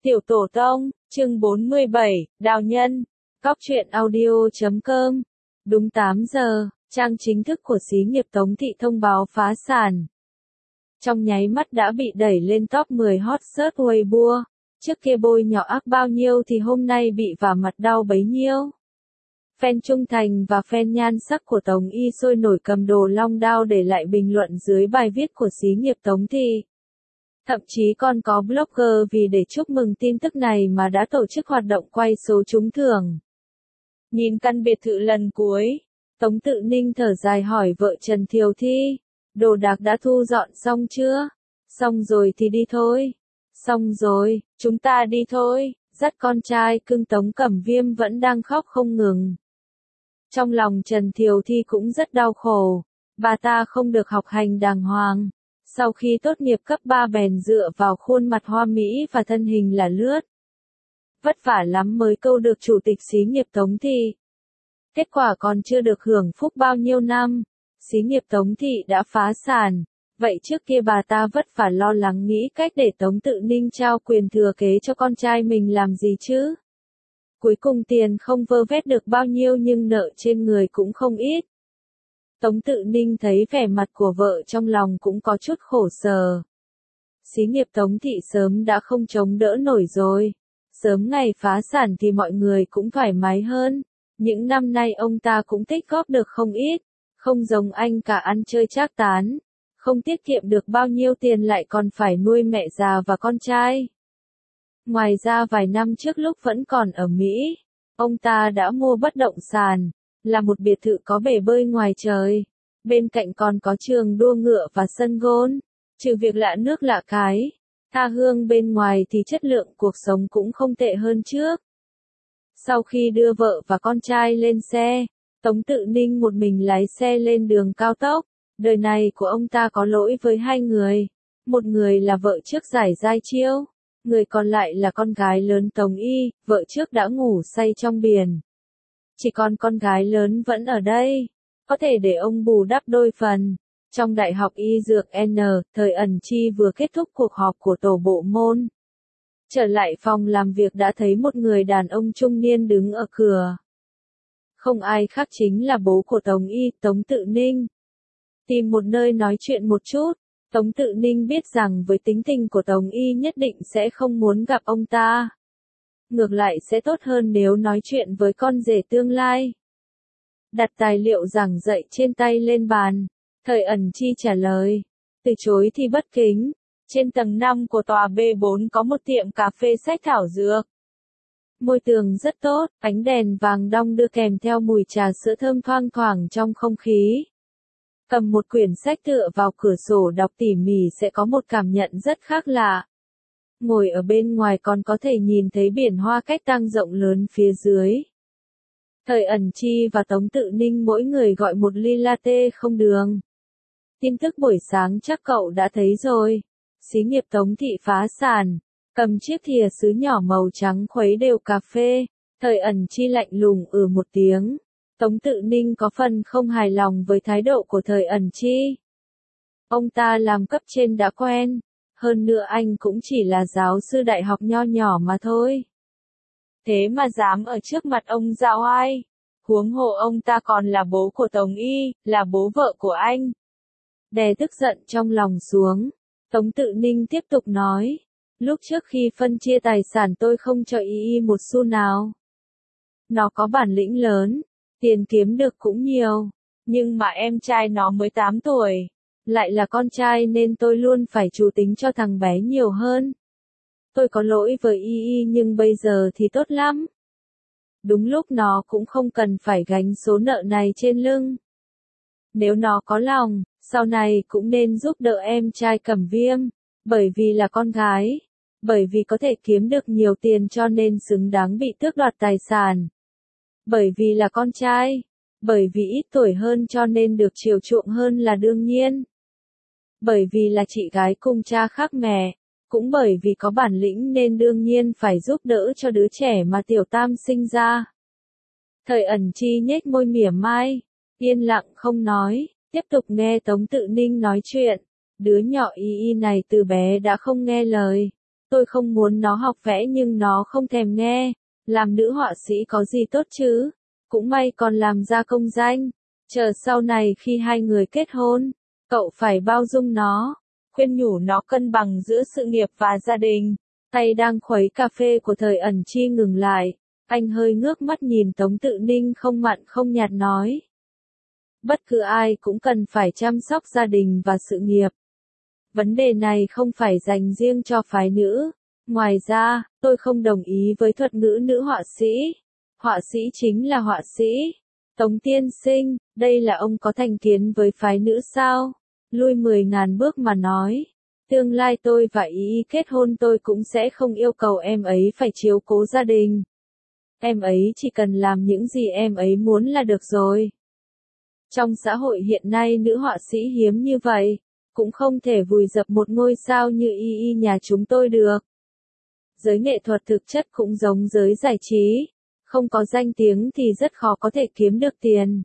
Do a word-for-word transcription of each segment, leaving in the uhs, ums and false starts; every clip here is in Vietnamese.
Tiểu Tổ Tông, chương bốn mươi bảy, Đào Nhân, Cóc truyện audio chấm com. Đúng tám giờ, trang chính thức của xí nghiệp Tống Thị thông báo phá sản. Trong nháy mắt đã bị đẩy lên top mười hot search Weibo. Trước kia bôi nhỏ ác bao nhiêu thì hôm nay bị vả mặt đau bấy nhiêu. Fan trung thành và fan nhan sắc của Tống Y sôi nổi cầm đồ long đao để lại bình luận dưới bài viết của xí nghiệp Tống Thị. Thậm chí còn có blogger vì để chúc mừng tin tức này mà đã tổ chức hoạt động quay số trúng thưởng. Nhìn căn biệt thự lần cuối, Tống Tự Ninh thở dài hỏi vợ Trần Thiều Thi, đồ đạc đã thu dọn xong chưa? Xong rồi thì đi thôi. Xong rồi, chúng ta đi thôi, dắt con trai cưng Tống Cẩm Viêm vẫn đang khóc không ngừng. Trong lòng Trần Thiều Thi cũng rất đau khổ, bà ta không được học hành đàng hoàng. Sau khi tốt nghiệp cấp ba bèn dựa vào khuôn mặt hoa mỹ và thân hình là lướt. Vất vả lắm mới câu được chủ tịch xí nghiệp Tống Thị. Kết quả còn chưa được hưởng phúc bao nhiêu năm, xí nghiệp Tống Thị đã phá sản. Vậy trước kia bà ta vất vả lo lắng nghĩ cách để Tống Tự Ninh trao quyền thừa kế cho con trai mình làm gì chứ? Cuối cùng tiền không vơ vét được bao nhiêu nhưng nợ trên người cũng không ít. Tống Tự Ninh thấy vẻ mặt của vợ trong lòng cũng có chút khổ sở. Xí nghiệp Tống Thị sớm đã không chống đỡ nổi rồi. Sớm ngày phá sản thì mọi người cũng thoải mái hơn. Những năm nay ông ta cũng tích góp được không ít. Không giống anh cả ăn chơi trác tán. Không tiết kiệm được bao nhiêu tiền lại còn phải nuôi mẹ già và con trai. Ngoài ra vài năm trước lúc vẫn còn ở Mỹ, ông ta đã mua bất động sản. Là một biệt thự có bể bơi ngoài trời. Bên cạnh còn có trường đua ngựa và sân golf. Trừ việc lạ nước lạ cái, tha hương bên ngoài thì chất lượng cuộc sống cũng không tệ hơn trước. Sau khi đưa vợ và con trai lên xe, Tống Tự Ninh một mình lái xe lên đường cao tốc. Đời này của ông ta có lỗi với hai người. Một người là vợ trước Giải Giai Chiêu. Người còn lại là con gái lớn Tống Y, vợ trước đã ngủ say trong biển. Chỉ còn con gái lớn vẫn ở đây, có thể để ông bù đắp đôi phần. Trong Đại học Y Dược N, Thời Ẩn Chi vừa kết thúc cuộc họp của tổ bộ môn. Trở lại phòng làm việc đã thấy một người đàn ông trung niên đứng ở cửa. Không ai khác chính là bố của Tống Y, Tống Tự Ninh. Tìm một nơi nói chuyện một chút, Tống Tự Ninh biết rằng với tính tình của Tống Y nhất định sẽ không muốn gặp ông ta. Ngược lại sẽ tốt hơn nếu nói chuyện với con rể tương lai. Đặt tài liệu giảng dạy trên tay lên bàn. Thời Ẩn Chi trả lời. Từ chối thì bất kính. Trên tầng năm của tòa B bốn có một tiệm cà phê sách thảo dược. Môi tường rất tốt, ánh đèn vàng đong đưa kèm theo mùi trà sữa thơm thoang thoảng trong không khí. Cầm một quyển sách tựa vào cửa sổ đọc tỉ mỉ sẽ có một cảm nhận rất khác lạ. Ngồi ở bên ngoài còn có thể nhìn thấy biển Hoa Cách Tăng rộng lớn phía dưới. Thời Ẩn Chi và Tống Tự Ninh mỗi người gọi một ly latte không đường. Tin tức buổi sáng chắc cậu đã thấy rồi. Xí nghiệp Tống Thị phá sản. Cầm chiếc thìa sứ nhỏ màu trắng khuấy đều cà phê. Thời Ẩn Chi lạnh lùng ừ một tiếng. Tống Tự Ninh có phần không hài lòng với thái độ của Thời Ẩn Chi. Ông ta làm cấp trên đã quen. Hơn nữa anh cũng chỉ là giáo sư đại học nho nhỏ mà thôi. Thế mà dám ở trước mặt ông dạo ai? Huống hồ ông ta còn là bố của Tống Y, là bố vợ của anh. Đè tức giận trong lòng xuống, Tống Tự Ninh tiếp tục nói. Lúc trước khi phân chia tài sản tôi không cho Y Y một xu nào. Nó có bản lĩnh lớn, tiền kiếm được cũng nhiều. Nhưng mà em trai nó mới tám tuổi. Lại là con trai nên tôi luôn phải chú tính cho thằng bé nhiều hơn. Tôi có lỗi với Y Y nhưng bây giờ thì tốt lắm. Đúng lúc nó cũng không cần phải gánh số nợ này trên lưng. Nếu nó có lòng, sau này cũng nên giúp đỡ em trai Cẩm Viêm. Bởi vì là con gái. Bởi vì có thể kiếm được nhiều tiền cho nên xứng đáng bị tước đoạt tài sản. Bởi vì là con trai. Bởi vì ít tuổi hơn cho nên được chiều chuộng hơn là đương nhiên. Bởi vì là chị gái cùng cha khác mẹ, cũng bởi vì có bản lĩnh nên đương nhiên phải giúp đỡ cho đứa trẻ mà Tiểu Tam sinh ra. Thời Ẩn Chi nhếch môi mỉa mai, yên lặng không nói, tiếp tục nghe Tống Tự Ninh nói chuyện. Đứa nhỏ Y Y này từ bé đã không nghe lời. tôi không muốn nó học vẽ nhưng nó không thèm nghe. Làm nữ họa sĩ có gì tốt chứ? Cũng may còn làm ra công danh. Chờ sau này khi hai người kết hôn, cậu phải bao dung nó, khuyên nhủ nó cân bằng giữa sự nghiệp và gia đình. Tay đang khuấy cà phê của Thời Ẩn Chi ngừng lại, anh hơi ngước mắt nhìn Tống Tự Ninh không mặn không nhạt nói. Bất cứ ai cũng cần phải chăm sóc gia đình và sự nghiệp. Vấn đề này không phải dành riêng cho phái nữ. Ngoài ra, tôi không đồng ý với thuật ngữ nữ họa sĩ. Họa sĩ chính là họa sĩ. Tống tiên sinh, đây là ông có thành kiến với phái nữ sao? Lui mười ngàn bước mà nói. Tương lai tôi và ý ý kết hôn tôi cũng sẽ không yêu cầu em ấy phải chiếu cố gia đình. Em ấy chỉ cần làm những gì em ấy muốn là được rồi. Trong xã hội hiện nay nữ họa sĩ hiếm như vậy, cũng không thể vùi dập một ngôi sao như y y nhà chúng tôi được. Giới nghệ thuật thực chất cũng giống giới giải trí, không có danh tiếng thì rất khó có thể kiếm được tiền.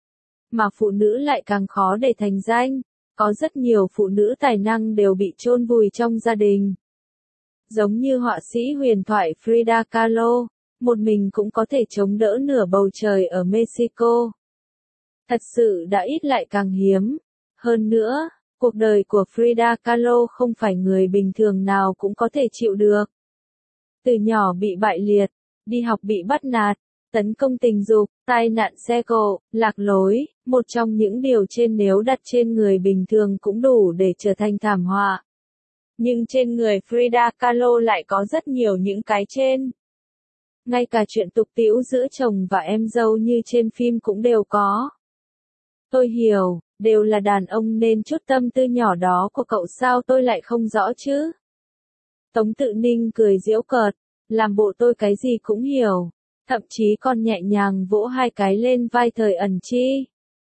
Mà phụ nữ lại càng khó để thành danh, có rất nhiều phụ nữ tài năng đều bị chôn vùi trong gia đình. Giống như họa sĩ huyền thoại Frida Kahlo, một mình cũng có thể chống đỡ nửa bầu trời ở Mexico. Thật sự đã ít lại càng hiếm. Hơn nữa, cuộc đời của Frida Kahlo không phải người bình thường nào cũng có thể chịu được. Từ nhỏ bị bại liệt, đi học bị bắt nạt, tấn công tình dục, tai nạn xe cộ, lạc lối, một trong những điều trên nếu đặt trên người bình thường cũng đủ để trở thành thảm họa. Nhưng trên người Frida Kahlo lại có rất nhiều những cái trên. Ngay cả chuyện tục tĩu giữa chồng và em dâu như trên phim cũng đều có. Tôi hiểu, đều là đàn ông nên chút tâm tư nhỏ đó của cậu sao tôi lại không rõ chứ? Tống Tự Ninh cười giễu cợt, làm bộ tôi cái gì cũng hiểu, thậm chí còn nhẹ nhàng vỗ hai cái lên vai Thời Ẩn Chi.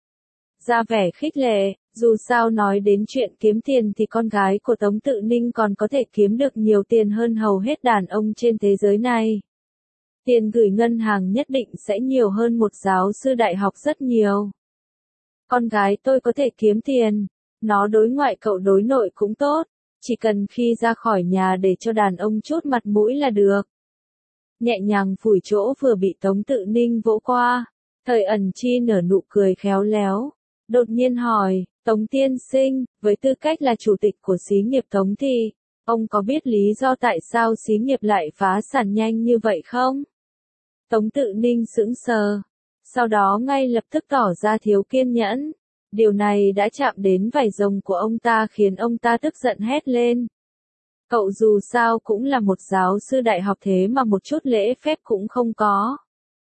Ra vẻ khích lệ, dù sao nói đến chuyện kiếm tiền thì con gái của Tống Tự Ninh còn có thể kiếm được nhiều tiền hơn hầu hết đàn ông trên thế giới này. Tiền gửi ngân hàng nhất định sẽ nhiều hơn một giáo sư đại học rất nhiều. Con gái tôi có thể kiếm tiền, nó đối ngoại cậu đối nội cũng tốt, chỉ cần khi ra khỏi nhà để cho đàn ông chút mặt mũi là được. Nhẹ nhàng phủi chỗ vừa bị Tống Tự Ninh vỗ qua, Thời Ẩn Chi nở nụ cười khéo léo, đột nhiên hỏi, Tống tiên sinh, với tư cách là chủ tịch của xí nghiệp Tống thì, ông có biết lý do tại sao xí nghiệp lại phá sản nhanh như vậy không? Tống Tự Ninh sững sờ, sau đó ngay lập tức tỏ ra thiếu kiên nhẫn. Điều này đã chạm đến vảy rồng của ông ta khiến ông ta tức giận hét lên. Cậu dù sao cũng là một giáo sư đại học thế mà một chút lễ phép cũng không có.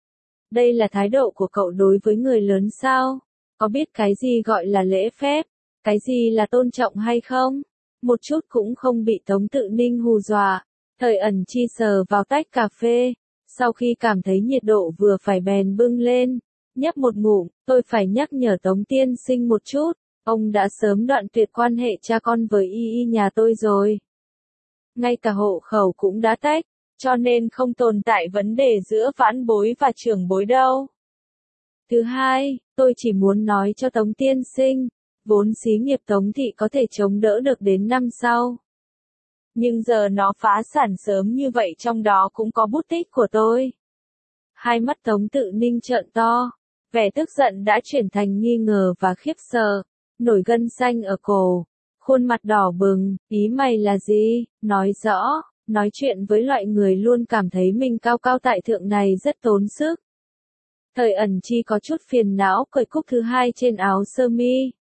Đây là thái độ của cậu đối với người lớn sao? Có biết cái gì gọi là lễ phép? Cái gì là tôn trọng hay không? Một chút cũng không bị Tống Tự Ninh hù dọa. Thời Ẩn Chi sờ vào tách cà phê. Sau khi cảm thấy nhiệt độ vừa phải bèn bưng lên. Nhấp một ngụm, tôi phải nhắc nhở Tống tiên sinh một chút. Ông đã sớm đoạn tuyệt quan hệ cha con với y y nhà tôi rồi. Ngay cả hộ khẩu cũng đã tách, cho nên không tồn tại vấn đề giữa vãn bối và trưởng bối đâu. Thứ hai, tôi chỉ muốn nói cho Tống tiên sinh, vốn xí nghiệp Tống thị có thể chống đỡ được đến năm sau. Nhưng giờ nó phá sản sớm như vậy trong đó cũng có bút tích của tôi. Hai mắt Tống Tự Ninh trợn to, vẻ tức giận đã chuyển thành nghi ngờ và khiếp sợ, nổi gân xanh ở cổ. Khuôn mặt đỏ bừng, ý mày là gì, nói rõ, nói chuyện với loại người luôn cảm thấy mình cao cao tại thượng này rất tốn sức. Thời Ẩn Chi có chút phiền não cởi cúc thứ hai trên áo sơ mi.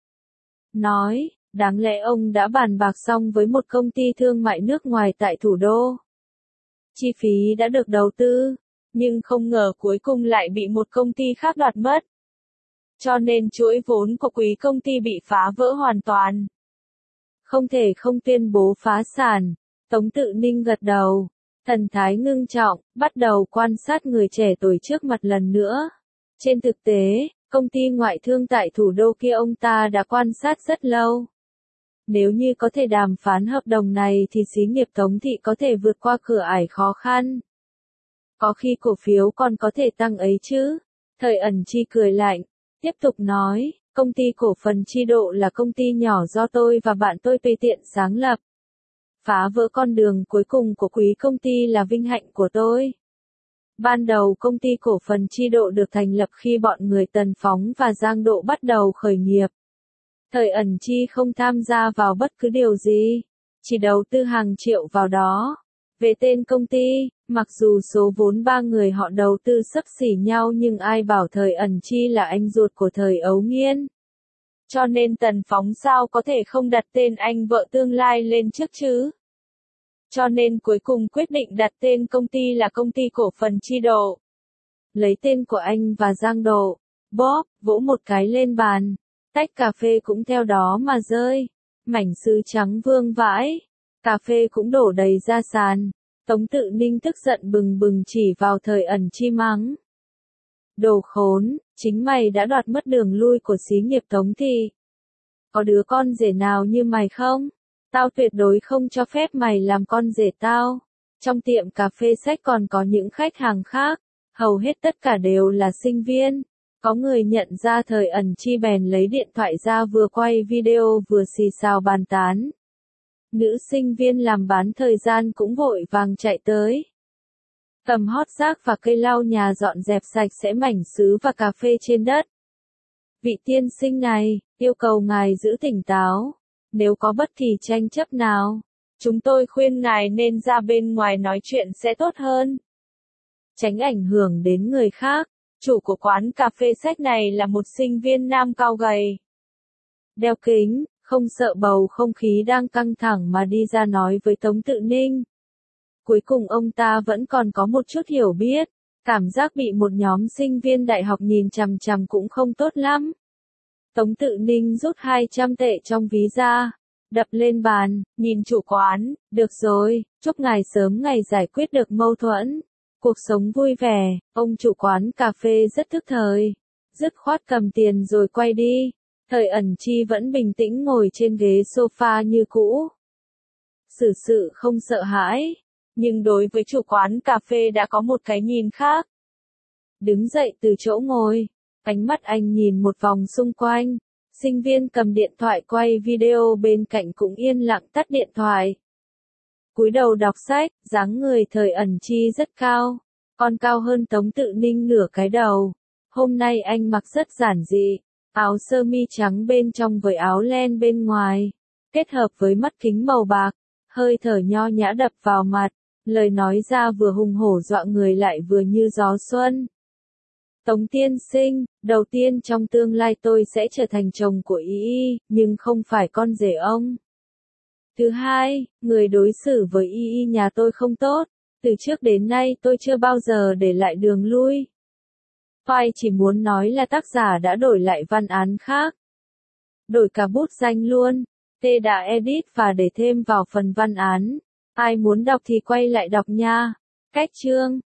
Nói, đáng lẽ ông đã bàn bạc xong với một công ty thương mại nước ngoài tại thủ đô. Chi phí đã được đầu tư, nhưng không ngờ cuối cùng lại bị một công ty khác đoạt mất. Cho nên chuỗi vốn của quý công ty bị phá vỡ hoàn toàn. Không thể không tuyên bố phá sản. Tống Tự Ninh gật đầu, thần thái ngưng trọng, bắt đầu quan sát người trẻ tuổi trước mặt lần nữa. Trên thực tế, công ty ngoại thương tại thủ đô kia ông ta đã quan sát rất lâu. Nếu như có thể đàm phán hợp đồng này thì xí nghiệp Tống thị có thể vượt qua cửa ải khó khăn. Có khi cổ phiếu còn có thể tăng ấy chứ. Thời Ẩn Chi cười lạnh, tiếp tục nói. Công ty cổ phần Chi Độ là công ty nhỏ do tôi và bạn tôi tùy tiện sáng lập. Phá vỡ con đường cuối cùng của quý công ty là vinh hạnh của tôi. Ban đầu công ty cổ phần Chi Độ được thành lập khi bọn người Tần Phóng và Giang Độ bắt đầu khởi nghiệp. Thời ẩn Chi không tham gia vào bất cứ điều gì, chỉ đầu tư hàng triệu vào đó. Về tên công ty, mặc dù số vốn ba người họ đầu tư xấp xỉ nhau nhưng ai bảo thời ẩn Chi là anh ruột của thời Ấu Nghiên. Cho nên Tần Phóng sao có thể không đặt tên anh vợ tương lai lên trước chứ? Cho nên cuối cùng quyết định đặt tên công ty là công ty cổ phần Chi Độ. Lấy tên của anh và Giang Độ, Bob, vỗ một cái lên bàn. Tách cà phê cũng theo đó mà rơi. Mảnh sứ trắng vương vãi. Cà phê cũng đổ đầy ra sàn. Tống Tự Ninh tức giận bừng bừng chỉ vào thời ẩn Chi mắng. Đồ khốn, chính mày đã đoạt mất đường lui của xí nghiệp Tống Thị. Có đứa con rể nào như mày không? Tao tuyệt đối không cho phép mày làm con rể tao. Trong tiệm cà phê sách còn có những khách hàng khác, hầu hết tất cả đều là sinh viên. Có người nhận ra thời ẩn Chi bèn lấy điện thoại ra vừa quay video vừa xì xào bàn tán. Nữ sinh viên làm bán thời gian cũng vội vàng chạy tới. Cầm hót rác và cây lau nhà dọn dẹp sạch sẽ mảnh sứ và cà phê trên đất. Vị tiên sinh này, yêu cầu ngài giữ tỉnh táo. Nếu có bất kỳ tranh chấp nào, chúng tôi khuyên ngài nên ra bên ngoài nói chuyện sẽ tốt hơn. Tránh ảnh hưởng đến người khác. Chủ của quán cà phê sách này là một sinh viên nam cao gầy. Đeo kính, không sợ bầu không khí đang căng thẳng mà đi ra nói với Tống Tự Ninh. Cuối cùng ông ta vẫn còn có một chút hiểu biết, cảm giác bị một nhóm sinh viên đại học nhìn chằm chằm cũng không tốt lắm. Tống Tự Ninh rút hai trăm tệ trong ví ra, đập lên bàn, nhìn chủ quán, được rồi, chúc ngài sớm ngày giải quyết được mâu thuẫn. Cuộc sống vui vẻ, ông chủ quán cà phê rất thức thời, dứt khoát cầm tiền rồi quay đi. Thời ẩn Chi vẫn bình tĩnh ngồi trên ghế sofa như cũ. Xử sự không sợ hãi, nhưng đối với chủ quán cà phê đã có một cái nhìn khác. Đứng dậy từ chỗ ngồi, ánh mắt anh nhìn một vòng xung quanh, sinh viên cầm điện thoại quay video bên cạnh cũng yên lặng tắt điện thoại. Cúi đầu đọc sách, dáng người thời ẩn Chi rất cao, còn cao hơn Tống Tự Ninh nửa cái đầu. Hôm nay anh mặc rất giản dị, áo sơ mi trắng bên trong với áo len bên ngoài, kết hợp với mắt kính màu bạc, hơi thở nho nhã đập vào mặt, lời nói ra vừa hùng hổ dọa người lại vừa như gió xuân. Tống tiên sinh, đầu tiên trong tương lai tôi sẽ trở thành chồng của Y Y, nhưng không phải con rể ông. Thứ hai, người đối xử với Y Y nhà tôi không tốt, từ trước đến nay tôi chưa bao giờ để lại đường lui. File chỉ muốn nói là tác giả đã đổi lại văn án khác. Đổi cả bút danh luôn, T đã edit và để thêm vào phần văn án. Ai muốn đọc thì quay lại đọc nha. Cách chương